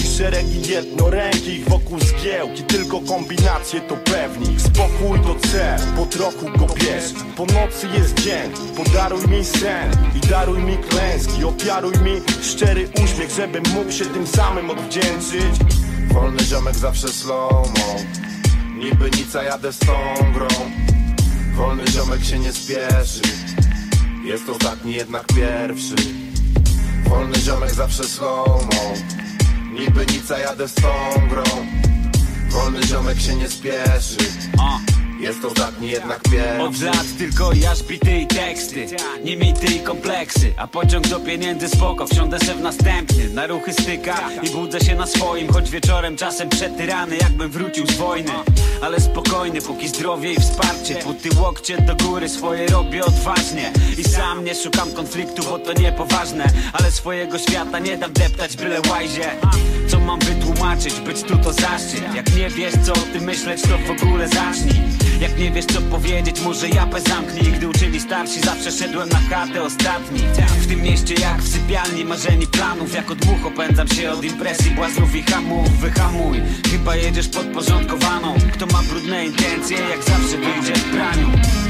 szeregi jednorękich wokół zgiełki, tylko kombinacje to pewnik. Spokój to cel, po trochu go bierz. Po nocy jest dzień, podaruj mi sen i daruj mi klęski. Ofiaruj mi szczery uśmiech, żebym mógł się tym samym odwdzięczyć. Wolny ziomek zawsze slow-mo, niby nic, a jadę z tą grą. Wolny ziomek się nie spieszy, jest ostatni jednak pierwszy. Wolny ziomek zawsze slow-mo, niby nic, a jadę z tą grą. Wolny ziomek się nie spieszy, jest ostatni jednak pierwszy. Od lat tylko jaż bity i teksty, nie mity i kompleksy. A pociąg do pieniędzy spoko, wsiądę se w następny. Na ruchy styka i budzę się na swoim, choć wieczorem czasem przetyrany, jakbym wrócił z wojny. Ale spokojny, póki zdrowie i wsparcie. Buty łokcie do góry, swoje robię odważnie. I sam nie szukam konfliktu, bo to niepoważne. Ale swojego świata nie dam deptać byle łajzie. Co mam wytłumaczyć, być tu to zaszczyt. Jak nie wiesz co o tym myśleć, to w ogóle zacznij. Jak nie wiesz co powiedzieć, może japę zamknij. Gdy uczyli starsi, zawsze szedłem na chatę ostatni. W tym mieście jak w sypialni, marzeni planów. Jak od much opędzam się od impresji, błaznów i hamów. Wyhamuj, chyba jedziesz podporządkowaną. Kto ma brudne intencje, jak zawsze wyjdzie w praniu.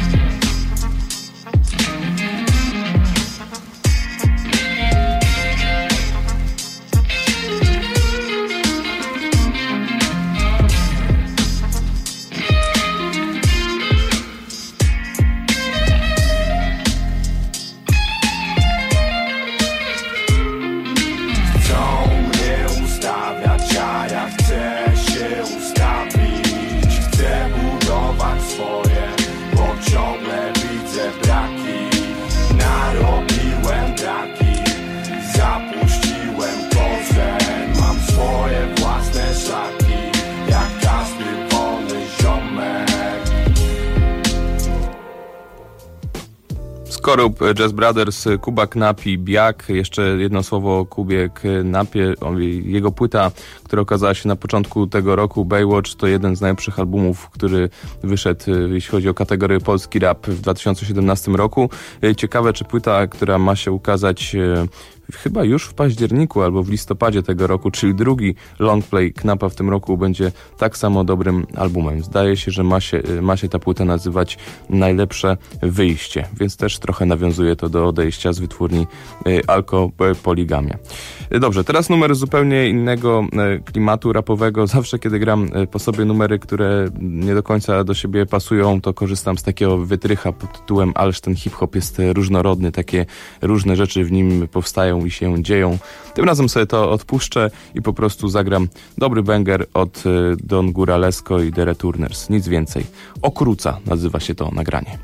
Skorup, Jazz Brothers, Kuba Knap i Biak. Jeszcze jedno słowo o Kubie Knapie. Jego płyta, która okazała się na początku tego roku, Baywatch, to jeden z najlepszych albumów, który wyszedł, jeśli chodzi o kategorię polski rap w 2017 roku. Ciekawe, czy płyta, która ma się ukazać chyba już w październiku albo w listopadzie tego roku, czyli drugi longplay Knapa w tym roku, będzie tak samo dobrym albumem. Zdaje się, że ma się ta płyta nazywać Najlepsze Wyjście, więc też trochę nawiązuje to do odejścia z wytwórni Alkopoligamia. Dobrze, teraz numer zupełnie innego klimatu rapowego. Zawsze, kiedy gram po sobie numery, które nie do końca do siebie pasują, to korzystam z takiego wytrycha pod tytułem Ależ ten hip-hop jest różnorodny, takie różne rzeczy w nim powstają i się dzieją. Tym razem sobie to odpuszczę i po prostu zagram dobry banger od Don Guralesco i The Returners. Nic więcej. Okruca nazywa się to nagranie.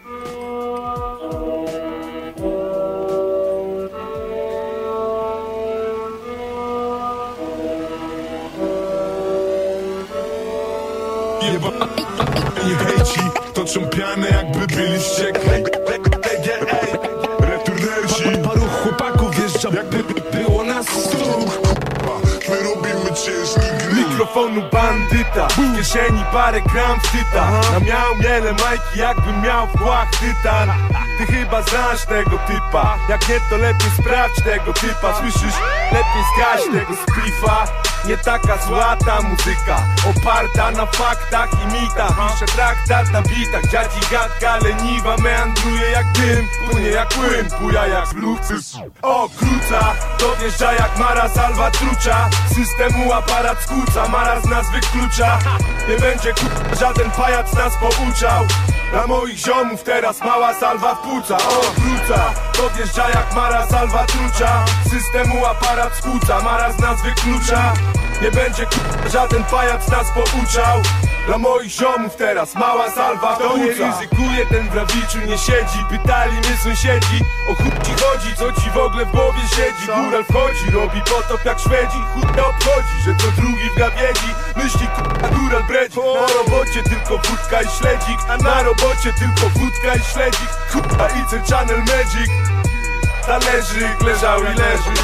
Nie hejci, toczą pianę jakby byli wściekli. Returnersi, paru chłopaków wjeżdża jakby było nas 100. My robimy ciężki gry. Mikrofonu bandyta, w kieszeni parę gram wstyta. Na miał miele majki jakbym miał w kłach tytan. Ty chyba znasz tego typa, jak nie to lepiej sprawdź tego typa. Słyszysz? Lepiej zgaś tego splifa. Nie taka zła ta muzyka, oparta na faktach i mitach. Piszę traktat na bitach, dziadzi gadka leniwa meandruje jak dym, płynie jak płyn, buja jak luksus. Okruca, dowjeżdża jak Mara Salwa trucza. Systemu aparat skłóca, Mara z nas wyklucza. Nie będzie żaden pajac nas pouczał. Dla moich ziomów teraz mała salwa w płuca. Okruca, dowjeżdża jak Mara Salwa trucza. Systemu aparat skłóca, Mara z nas wyklucza. Nie będzie żaden pajac nas pouczał. Dla moich ziomów teraz mała salwa w płuca. To nie ryzykuje, ten w rawiczu nie siedzi. Pytali mnie sąsiedzi, o chuj ci chodzi, co ci w ogóle w głowie siedzi. Góral wchodzi, robi potop jak Szwedzi. Chód nie obchodzi, że to drugi w gawiedzi. Myśli góral bredzi. Na robocie tylko wódka i śledzik. A na robocie tylko wódka i śledzik. Kurwa i C Channel Magic. Talerzyk leżał i leży.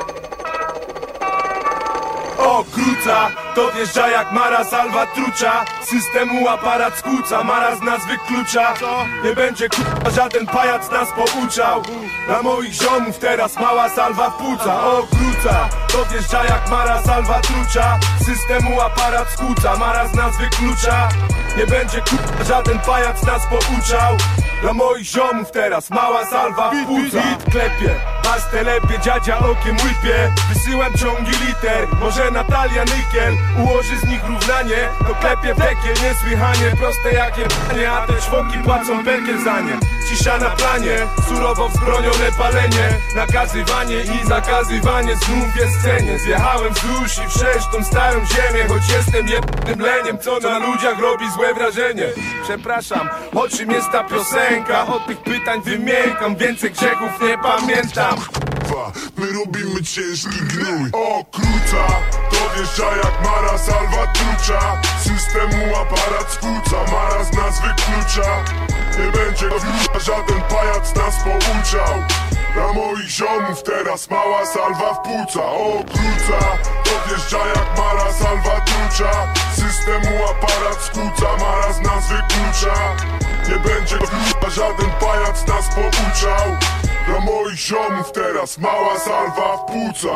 Okruca, dowjeżdża jak Mara Salwa trucza. Systemu aparat skłóca, maraz nas wyklucza. Nie będzie k***a, żaden pajac nas pouczał. Dla moich ziomów teraz mała salwa w płuca. Okruca, dowjeżdża jak mara salwa trucza. Systemu aparat skłóca, maraz nas wyklucza. Nie będzie k***a, żaden pajac nas pouczał. Dla moich ziomów teraz mała salwa w płuca. Hit klepie, was telepie, dziadzia okiem łypie. Wysyłam ciągi liter, może Natalia Nykiel ułoży z nich równanie. To klepie pekiel, niesłychanie proste jak jebanie. A te czwoki płacą perkiel za nie. Cisza na planie, surowo wzbronione palenie. Nakazywanie i zakazywanie znów jest scenie. Zjechałem wzdłuż i wszerz tą starą ziemię. Choć jestem jebnym leniem, co na ludziach robi złe wrażenie. Przepraszam, o czym jest ta piosenka? Od tych pytań wymiękam, więcej grzechów nie pamiętam. My robimy ciężki gnój. Okruca, dowjeżdża jak mara salwa trucza. Systemu aparat skłóca, maraz nas wyklucza. Nie będzie żaden pajac nas pouczał. Dla moich ziomów teraz mała salwa w płuca. Okruca, dowjeżdża jak mara salwa trucza. Systemu aparat skłóca, maraz nas wyklucza. Nie będzie żaden pajac nas pouczał. Dla moich ziomów teraz mała salwa w płuca.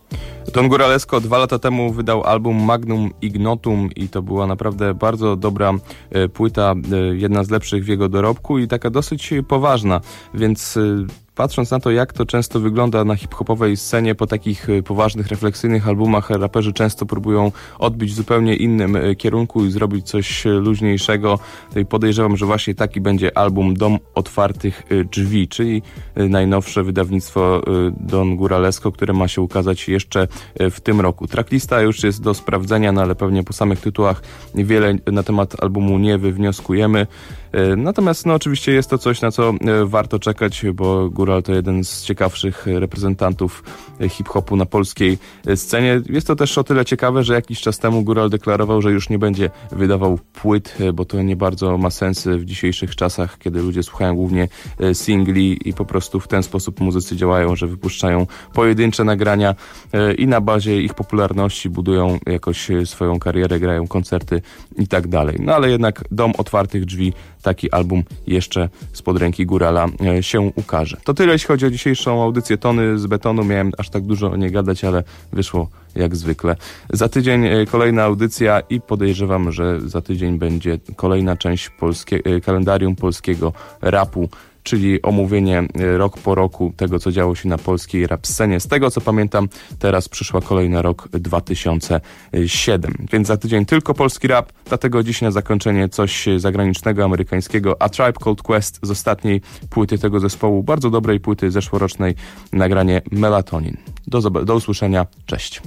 Don Góralesco 2 lata temu wydał album Magnum Ignotum i to była naprawdę bardzo dobra płyta, jedna z lepszych w jego dorobku i taka dosyć poważna, więc patrząc na to, jak to często wygląda na hip-hopowej scenie, po takich poważnych, refleksyjnych albumach raperzy często próbują odbić w zupełnie innym kierunku i zrobić coś luźniejszego. I podejrzewam, że właśnie taki będzie album Dom Otwartych Drzwi, czyli najnowsze wydawnictwo Don Góralesco, które ma się ukazać jeszcze w tym roku. Tracklista już jest do sprawdzenia, no ale pewnie po samych tytułach wiele na temat albumu nie wywnioskujemy. Natomiast no oczywiście jest to coś, na co warto czekać, bo Góral to jeden z ciekawszych reprezentantów hip-hopu na polskiej scenie. Jest to też o tyle ciekawe, że jakiś czas temu Góral deklarował, że już nie będzie wydawał płyt, bo to nie bardzo ma sens w dzisiejszych czasach, kiedy ludzie słuchają głównie singli i po prostu w ten sposób muzycy działają, że wypuszczają pojedyncze nagrania i na bazie ich popularności budują jakoś swoją karierę, grają koncerty i tak dalej. No ale jednak Dom Otwartych Drzwi, taki album jeszcze spod ręki Górala się ukaże. To tyle, jeśli chodzi o dzisiejszą audycję Tony z Betonu. Miałem aż tak dużo nie gadać, ale wyszło jak zwykle. Za tydzień kolejna audycja i podejrzewam, że za tydzień będzie kolejna część kalendarium polskiego rapu, czyli omówienie rok po roku tego, co działo się na polskiej rap scenie. Z tego, co pamiętam, teraz przyszła kolejny rok 2007. Więc za tydzień tylko polski rap, dlatego dziś na zakończenie coś zagranicznego, amerykańskiego. A Tribe Called Quest z ostatniej płyty tego zespołu, bardzo dobrej płyty zeszłorocznej, nagranie Melatonin. Do usłyszenia, cześć.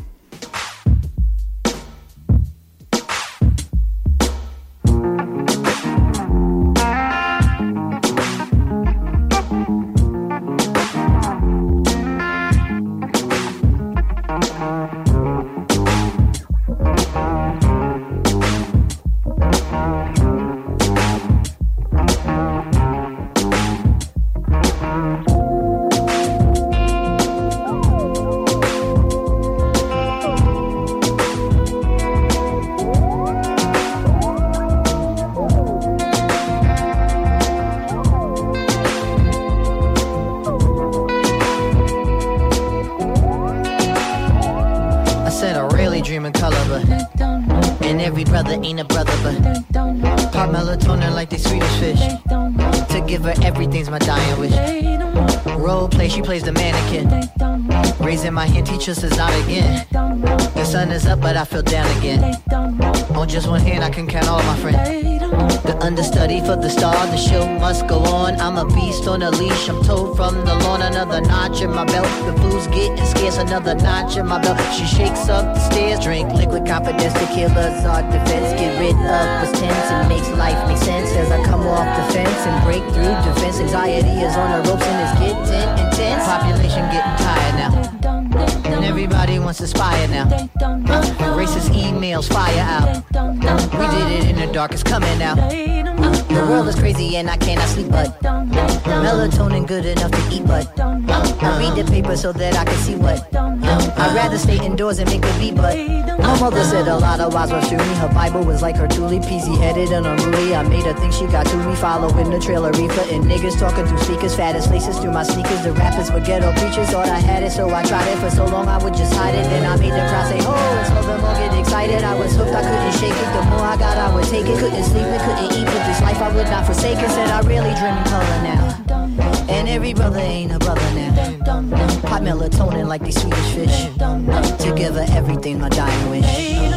Teachers is out again. The sun is up, but I feel down again. On just one hand, I can count all my friends. The understudy for the star, the show must go on. I'm a beast on a leash, I'm told from the lawn. Another notch in my belt, the food's getting scarce. Another notch in my belt, she shakes up the stairs. Drink liquid confidence, the killer's our defense. Get rid of what's tense and makes life make sense. As I come off the fence and break through defense. Anxiety is on the ropes and it's getting intense. Population getting tired now, and everybody wants to spy now. Racist emails fire out. We did it in the dark, it's coming out. The world is crazy and I cannot sleep, but Melatonin good enough to eat, but I read the paper so that I can see what. I'd rather stay indoors and make a beat, but my mother said a lot of wise words to me. Her Bible was like her truly peasy-headed and unruly. I made her think she got to me, following the trail of reefer and niggas talking through speakers, fattest faces through my sneakers. The rappers were ghetto preachers, thought I had it, so I tried it for so long I would just hide it. Then I made the crowd say, oh, and so the more get excited. I was hooked, I couldn't shake it. The more I got, I would take it. Couldn't sleep and couldn't eat, but this life I would not forsake it. Said I really dream in color now. And every brother ain't a brother now. Pop melatonin like these Swedish fish. Together everything my dying wish.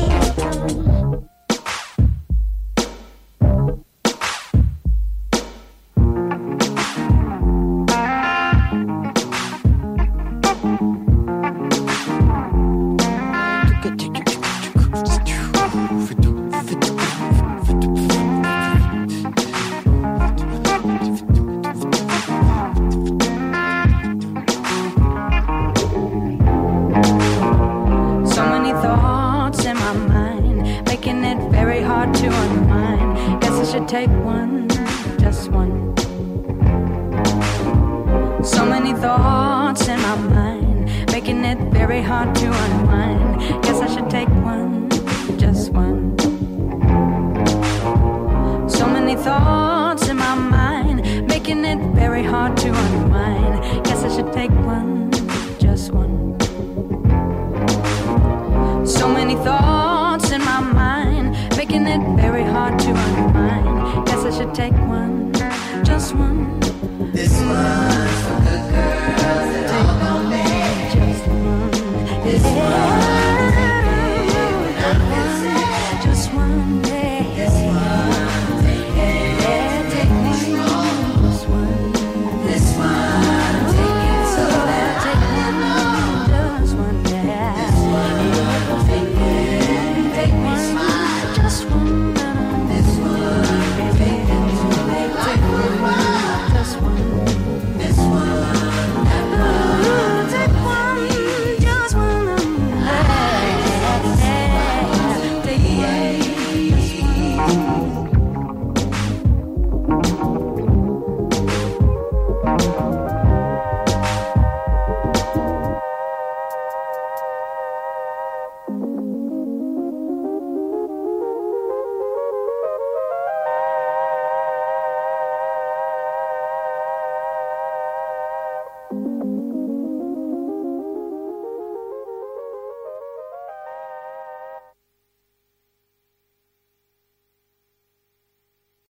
Take one, just one. So many thoughts in my mind, making it very hard to unwind. Guess I should take one, just one. So many thoughts in my mind, making it very hard to unwind. Guess I should take one, just one. So many thoughts in my mind, making it very hard to unwind. Guess I should take one, just one. This one's for good girls that all know me. Just one. This one, I'm missing. Just one day. This one, take me strong. This one, I'm taking so that take one, just one day. This one, take me smile. Just one. This one. Take one.